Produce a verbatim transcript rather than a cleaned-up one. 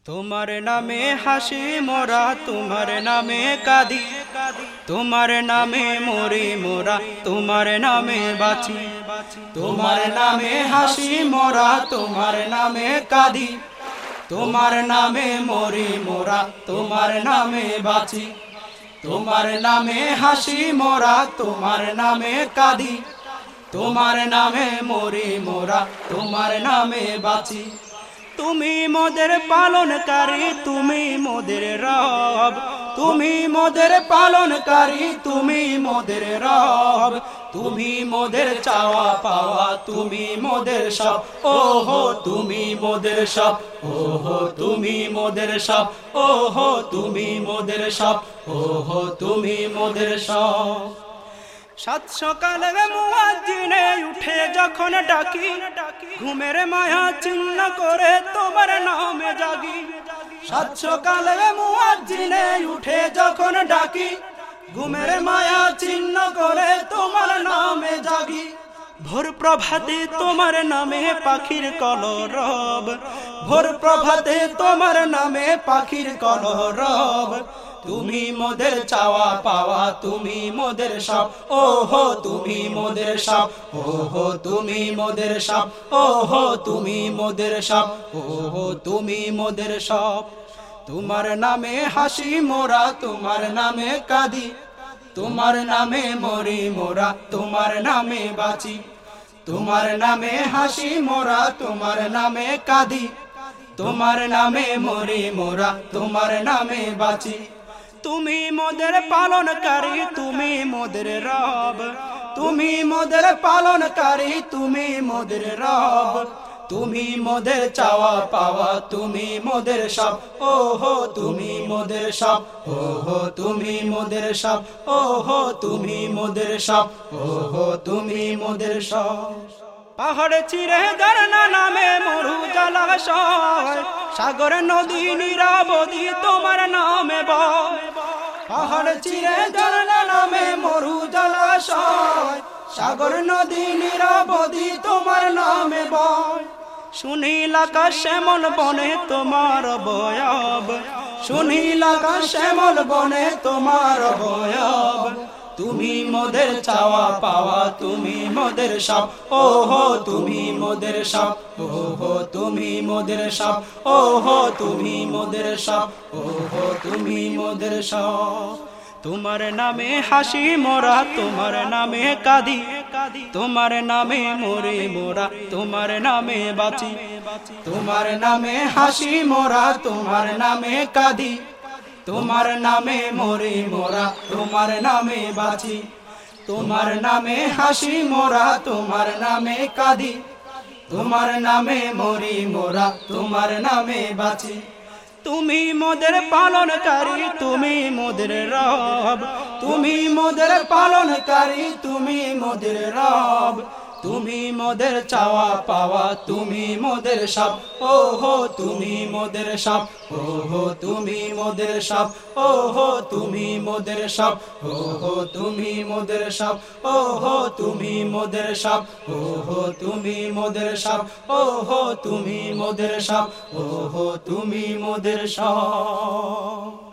তোমার নামে হাসি মোরা, তোমার নামে কাঁদি, তোমার নামে মরি মোরা, তোমার নামে বাঁচি। তোমার নামে হাসি মোরা, তোমার নামে কাঁদি, তোমার নামে মরি মোরা, তোমার নামে বাঁচি। তোমার নামে হাসি মোরা, তোমার নামে কাঁদি, তোমার নামে মরি মোরা, তোমার নামে বাঁচি। তুমি মোদের পালনকারী, তুমি মোদের রব, তুমি মোদের পালনকারী, তুমি মোদের রব। তুমি মোদের চাওয়া পাওয়া, তুমি মোদের সব, ওহো তুমি মোদের সব, ওহো তুমি মোদের সব, ওহো তুমি মোদের সব, ওহো তুমি মোদের সব। সাত সকালে মুয়াজ্জিনে উঠে যখন ডাকি, ঘুমের মায়া চিহ্ন করে তোমার নামে জাগি। সাত সকালে মুয়াজ্জিনে উঠে যখন ডাকি, ঘুমের মায়া চিহ্ন করে তোমার নামে জাগি। ভোর প্রভাতে তোমার নামে পাখির কলরব, ভোর প্রভাতে তোমার নামে পাখির কলরব। তুমি মোদের চাওয়া পাওয়া, তুমি মোদের সব, ওহো তুমি মোদের সব, ওহো তুমি মোদের সব, ওহো তুমি মোদের সব, ওহো তুমি মোদের সব। তোমার নামে হাসি মোরা, তোমার নামে কাঁদি, তোমার নামে মরি মোরা, তোমার নামে বাঁচি। তোমার নামে হাসি মোরা, তোমার নামে কাঁদি, তোমার নামে মরি মোরা, তোমার নামে বাঁচি। তুমি মোদের পালনকারী, তুমি মোদের রব, তুমি মোদের পালনকারী, তুমি মোদের রব। তুমি মোদের চাওয়া পাওয়া, তুমি মোদের সব, ওহো তুমি মোদের সব, ওহো তুমি মোদের সব, ওহো তুমি মোদের সব, ওহো তুমি মোদের সব। পাহাড় চিরে ঝরনা নামে মরু জলাশয়, সাগর নদী নিরাবধি তোমার নামে বয়। পাহাড় চিরে ঝরনা নামে মরু জলাশয়, সাগর নদী নিরাবধি তোমার নামে বয়। সুনীল আকাশ শ্যামল বনে তোমার বয়ব, সুনীল আকাশ শ্যামল বনে তোমার বয়ব। তুমি মোদের চাওয়া পাওয়া, তুমি মোদের সব, ওহো তুমি মোদের সব, ওহো তুমি মোদের সব, ওহো তুমি মোদের সব, ওহো তুমি মোদের সব। তোমার নামে হাসি মোরা, তোমার নামে কাঁদি, তোমার নামে মরি মোরা, তোমার নামে বাঁচি। তোমার নামে হাসি মোরা, তোমার নামে কাঁদি, তোমার নামে মরি মোরা, তোমার নামে বাঁচি। তোমার নামে হাসি মোরা, তোমার নামে কাঁদি, তোমার নামে মরি মোরা, তোমার নামে বাঁচি। তুমি মোদের পালনকারী, তুমি মোদের রব, তুমি মোদের পালনকারী, তুমি মোদের রব। তুমি মোদের চাওয়া পাওয়া, তুমি মোদের সব, ওহো তুমি মোদের সব, ওহো তুমি মোদের সব, ওহো তুমি মোদের সব, ওহো তুমি মোদের সব, ওহো তুমি মোদের সব, ওহো তুমি মোদের সব, ওহো তুমি মোদের সব, ওহো তুমি মোদের সব।